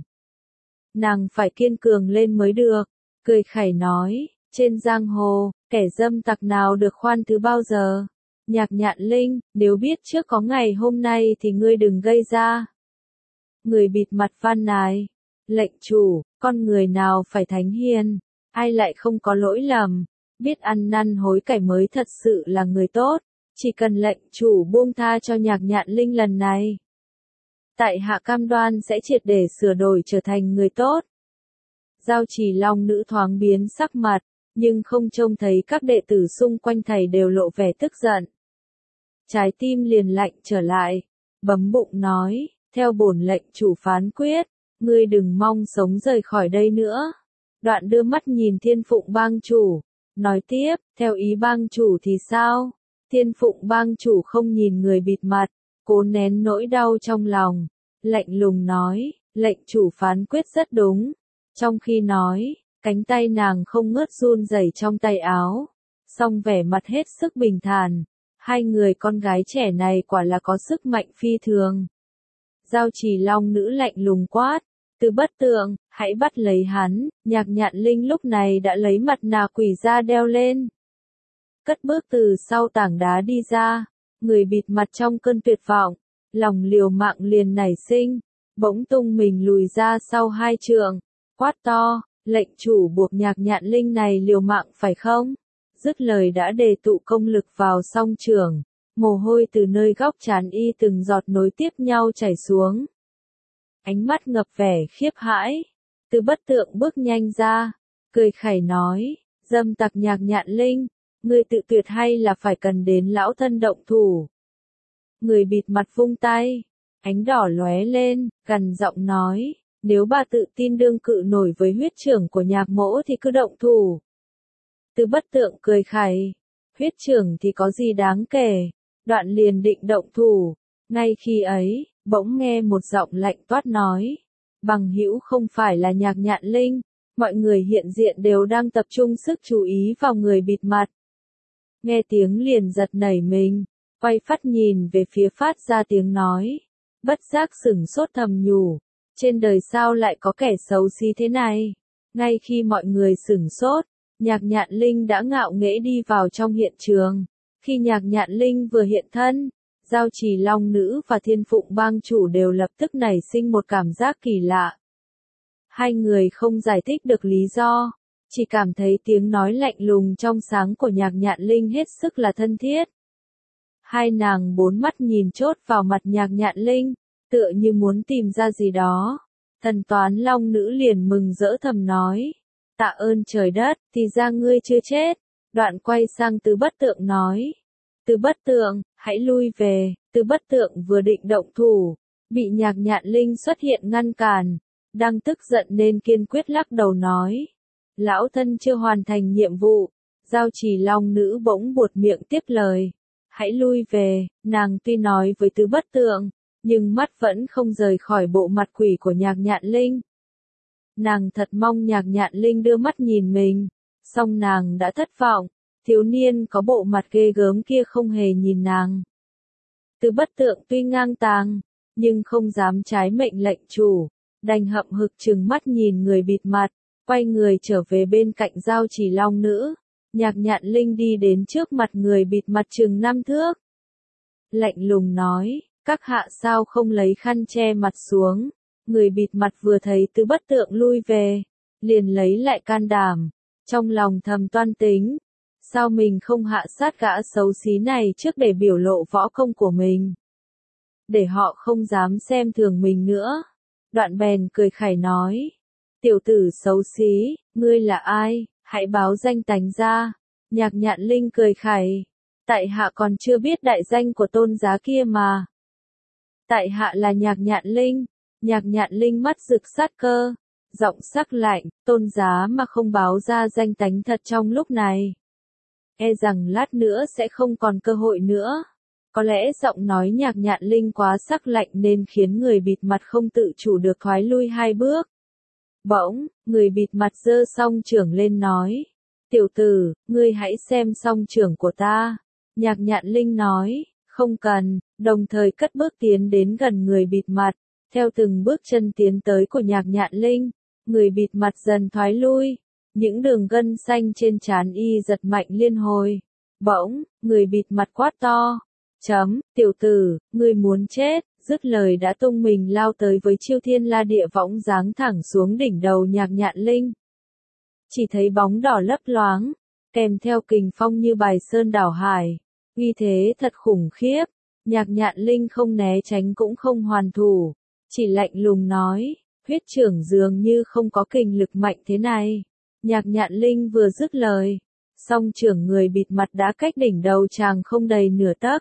Speaker 1: Nàng phải kiên cường lên mới được, cười khẩy nói, trên giang hồ, kẻ dâm tặc nào được khoan thứ bao giờ. Nhạc Nhạn Linh, nếu biết trước có ngày hôm nay thì ngươi đừng gây ra. Người bịt mặt van nài, lệnh chủ, con người nào phải thánh hiền, ai lại không có lỗi lầm, biết ăn năn hối cải mới thật sự là người tốt. Chỉ cần lệnh chủ buông tha cho Nhạc Nhạn Linh lần này, tại hạ cam đoan sẽ triệt để sửa đổi trở thành người tốt. Giao Trì Long Nữ thoáng biến sắc mặt, nhưng không trông thấy các đệ tử xung quanh thầy đều lộ vẻ tức giận. Trái tim liền lạnh trở lại, bấm bụng nói, theo bổn lệnh chủ phán quyết, ngươi đừng mong sống rời khỏi đây nữa. Đoạn đưa mắt nhìn Thiên Phụng Bang chủ, nói tiếp, theo ý bang chủ thì sao? Thiên Phụng Bang chủ không nhìn người bịt mặt, cố nén nỗi đau trong lòng, lạnh lùng nói, lệnh chủ phán quyết rất đúng. Trong khi nói, cánh tay nàng không ngớt run rẩy trong tay áo, song vẻ mặt hết sức bình thản. Hai người con gái trẻ này quả là có sức mạnh phi thường. Giao Trì Long Nữ lạnh lùng quát, Từ Bất Tượng, hãy bắt lấy hắn. Nhạc Nhạn Linh lúc này đã lấy mặt nạ quỷ ra đeo lên, cất bước từ sau tảng đá đi ra, người bịt mặt trong cơn tuyệt vọng, lòng liều mạng liền nảy sinh, bỗng tung mình lùi ra sau hai trượng, quát to, lệnh chủ buộc Nhạc Nhạn Linh này liều mạng phải không? Dứt lời đã đề tụ công lực vào song trường, mồ hôi từ nơi góc trán y từng giọt nối tiếp nhau chảy xuống. Ánh mắt ngập vẻ khiếp hãi, Từ Bất Tượng bước nhanh ra, cười khẩy nói, dâm tặc Nhạc Nhạn Linh, ngươi tự tuyệt hay là phải cần đến lão thân động thủ? Người bịt mặt vung tay, ánh đỏ lóe lên, gằn giọng nói, nếu bà tự tin đương cự nổi với huyết trưởng của Nhạc mỗ thì cứ động thủ. Từ Bất Tượng cười khẩy, huyết trưởng thì có gì đáng kể, đoạn liền định động thủ. Ngay khi ấy, bỗng nghe một giọng lạnh toát nói, bằng hữu không phải là Nhạc Nhạn Linh. Mọi người hiện diện đều đang tập trung sức chú ý vào người bịt mặt. Nghe tiếng liền giật nảy mình, quay phát nhìn về phía phát ra tiếng nói, bất giác sửng sốt thầm nhủ, trên đời sao lại có kẻ xấu xí thế này. Ngay khi mọi người sửng sốt, Nhạc Nhạn Linh đã ngạo nghễ đi vào trong hiện trường. Khi Nhạc Nhạn Linh vừa hiện thân, Giao Trì Long Nữ và Thiên Phụng Bang chủ đều lập tức nảy sinh một cảm giác kỳ lạ. Hai người không giải thích được lý do, chỉ cảm thấy tiếng nói lạnh lùng trong sáng của Nhạc Nhạn Linh hết sức là thân thiết. Hai nàng bốn mắt nhìn chốt vào mặt Nhạc Nhạn Linh, tựa như muốn tìm ra gì đó. Thần Toán Long Nữ liền mừng rỡ thầm nói, tạ ơn trời đất, thì ra ngươi chưa chết. Đoạn quay sang Tứ Bất Tượng nói, Tứ Bất Tượng, hãy lui về. Tứ Bất Tượng vừa định động thủ, bị Nhạc Nhạn Linh xuất hiện ngăn cản, đang tức giận nên kiên quyết lắc đầu nói, lão thân chưa hoàn thành nhiệm vụ. Giao Chỉ Long Nữ bỗng buột miệng tiếp lời, hãy lui về. Nàng tuy nói với Tứ Bất Tượng, nhưng mắt vẫn không rời khỏi bộ mặt quỷ của Nhạc Nhạn Linh. Nàng thật mong Nhạc Nhạn Linh đưa mắt nhìn mình, song nàng đã thất vọng, thiếu niên có bộ mặt ghê gớm kia không hề nhìn nàng. Tứ Bất Tượng tuy ngang tàng, nhưng không dám trái mệnh lệnh chủ, đành hậm hực trừng mắt nhìn người bịt mặt, quay người trở về bên cạnh Giao Chỉ Long Nữ. Nhạc Nhạn Linh đi đến trước mặt người bịt mặt chừng năm thước. Lạnh lùng nói, các hạ sao không lấy khăn che mặt xuống. Người bịt mặt vừa thấy Tứ Bất Tượng lui về, liền lấy lại can đảm, trong lòng thầm toan tính, sao mình không hạ sát gã xấu xí này trước để biểu lộ võ công của mình, để họ không dám xem thường mình nữa. Đoạn bèn cười khẩy nói, tiểu tử xấu xí, ngươi là ai, hãy báo danh tánh ra. Nhạc Nhạn Linh cười khẩy, tại hạ còn chưa biết đại danh của tôn giá kia mà. Tại hạ là Nhạc Nhạn Linh. Nhạc Nhạn Linh mắt rực sát cơ, giọng sắc lạnh, tôn giá mà không báo ra danh tánh thật trong lúc này, e rằng lát nữa sẽ không còn cơ hội nữa. Có lẽ giọng nói Nhạc Nhạn Linh quá sắc lạnh nên khiến người bịt mặt không tự chủ được thoái lui hai bước. Bỗng, người bịt mặt giơ song chưởng lên nói, tiểu tử, ngươi hãy xem song chưởng của ta. Nhạc Nhạn Linh nói, không cần, đồng thời cất bước tiến đến gần người bịt mặt. Theo từng bước chân tiến tới của Nhạc Nhạn Linh, người bịt mặt dần thoái lui, những đường gân xanh trên trán y giật mạnh liên hồi. Bỗng, người bịt mặt quát to, chấm, tiểu tử, ngươi muốn chết. Dứt lời đã tung mình lao tới với chiêu thiên la địa võng giáng thẳng xuống đỉnh đầu Nhạc Nhạn Linh. Chỉ thấy bóng đỏ lấp loáng, kèm theo kình phong như bài sơn đảo hải, uy thế thật khủng khiếp. Nhạc Nhạn Linh không né tránh cũng không hoàn thủ, chỉ lạnh lùng nói, huyết trưởng dường như không có kình lực mạnh thế này. Nhạc Nhạn Linh vừa dứt lời, song trưởng người bịt mặt đã cách đỉnh đầu chàng không đầy nửa tấc.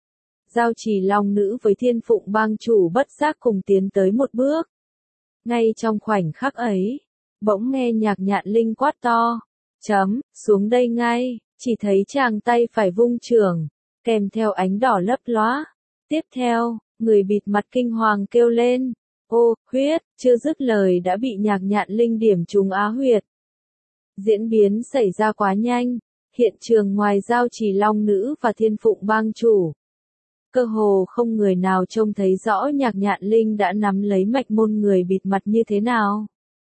Speaker 1: Giao Chỉ Long Nữ với Thiên Phụng Bang chủ bất giác cùng tiến tới một bước. Ngay trong khoảnh khắc ấy, bỗng nghe Nhạc Nhạn Linh quát to, chấm, xuống đây ngay. Chỉ thấy chàng tay phải vung chưởng, kèm theo ánh đỏ lấp lóa. Tiếp theo, người bịt mặt kinh hoàng kêu lên, ô, huyết, chưa dứt lời đã bị Nhạc Nhạn Linh điểm trúng á huyệt. Diễn biến xảy ra quá nhanh, hiện trường ngoài Giao Chỉ Long Nữ và Thiên Phụng Bang chủ, cơ hồ không người nào trông thấy rõ Nhạc Nhạn Linh đã nắm lấy mạch môn người bịt mặt như thế nào.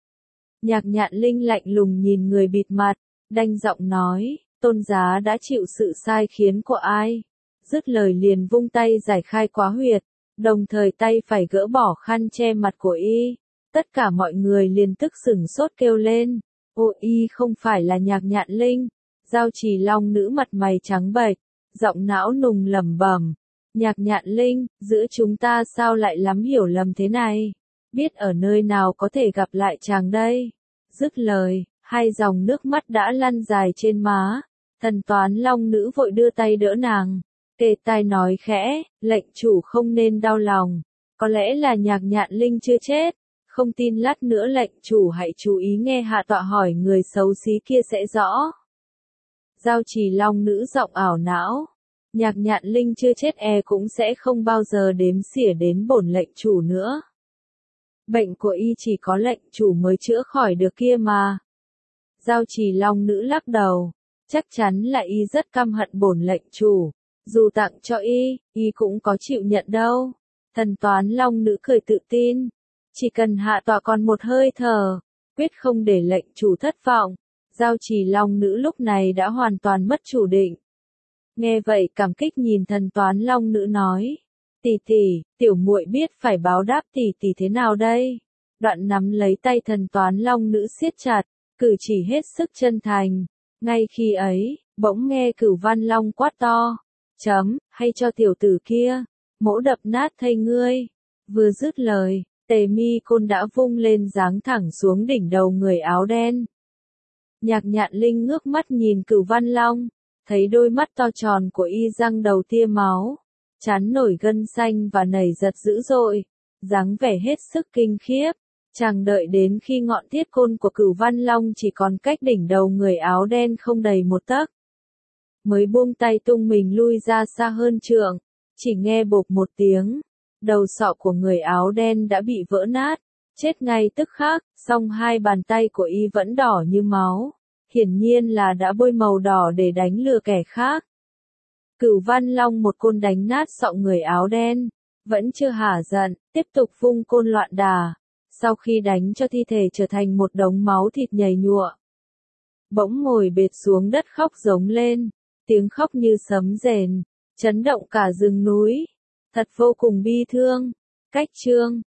Speaker 1: Nhạc Nhạn Linh lạnh lùng nhìn người bịt mặt, đanh giọng nói, tôn giá đã chịu sự sai khiến của ai. Dứt lời liền vung tay giải khai quá huyệt, đồng thời tay phải gỡ bỏ khăn che mặt của y. Tất cả mọi người liền tức sửng sốt kêu lên, ô, y không phải là Nhạc Nhạn Linh. Giao Chỉ Long Nữ mặt mày trắng bệch, giọng não nùng lẩm bẩm, Nhạc Nhạn Linh, giữa chúng ta sao lại lắm hiểu lầm thế này, biết ở nơi nào có thể gặp lại chàng đây. Dứt lời, hai dòng nước mắt đã lăn dài trên má. Thần Toán Long Nữ vội đưa tay đỡ nàng, kề tai nói khẽ, lệnh chủ không nên đau lòng, có lẽ là Nhạc Nhạn Linh chưa chết, không tin lát nữa lệnh chủ hãy chú ý nghe hạ tọa hỏi người xấu xí kia sẽ rõ. Giao Chỉ Long Nữ giọng ảo não, Nhạc Nhạn Linh chưa chết e cũng sẽ không bao giờ đếm xỉa đến bổn lệnh chủ nữa. Bệnh của y chỉ có lệnh chủ mới chữa khỏi được kia mà. Giao Chỉ Long Nữ lắc đầu, chắc chắn là y rất căm hận bổn lệnh chủ, dù tặng cho y, y cũng có chịu nhận đâu. Thần Toán Long Nữ cười tự tin, chỉ cần hạ tọa còn một hơi thở, quyết không để lệnh chủ thất vọng. Giao Chỉ Long Nữ lúc này đã hoàn toàn mất chủ định. Nghe vậy cảm kích nhìn Thần Toán Long Nữ nói, tỷ tỷ, tiểu muội biết phải báo đáp tỷ tỷ thế nào đây? đoạn nắm lấy tay thần toán long nữ siết chặt, cử chỉ hết sức chân thành. Ngay khi ấy, bỗng nghe Cửu Văn Long quát to, chấm, hay cho tiểu tử kia, mỗ đập nát thây ngươi. Vừa dứt lời, Tề Mi Côn đã vung lên giáng thẳng xuống đỉnh đầu người áo đen. Nhạc Nhạn Linh ngước mắt nhìn Cửu Văn Long, thấy đôi mắt to tròn của y răng đầu tia máu, trán nổi gân xanh và nảy giật dữ dội, dáng vẻ hết sức kinh khiếp. Chàng đợi đến khi ngọn thiết côn của Cửu Văn Long chỉ còn cách đỉnh đầu người áo đen không đầy một tấc, mới buông tay tung mình lui ra xa hơn trượng. Chỉ nghe bộp một tiếng, đầu sọ của người áo đen đã bị vỡ nát, chết ngay tức khắc, song hai bàn tay của y vẫn đỏ như máu, hiển nhiên là đã bôi màu đỏ để đánh lừa kẻ khác. Cửu Văn Long một côn đánh nát sọ người áo đen, vẫn chưa hả giận, tiếp tục vung côn loạn đà, sau khi đánh cho thi thể trở thành một đống máu thịt nhầy nhụa. Bỗng ngồi bệt xuống đất khóc giống lên, tiếng khóc như sấm rền, chấn động cả rừng núi, thật vô cùng bi thương. Cách chương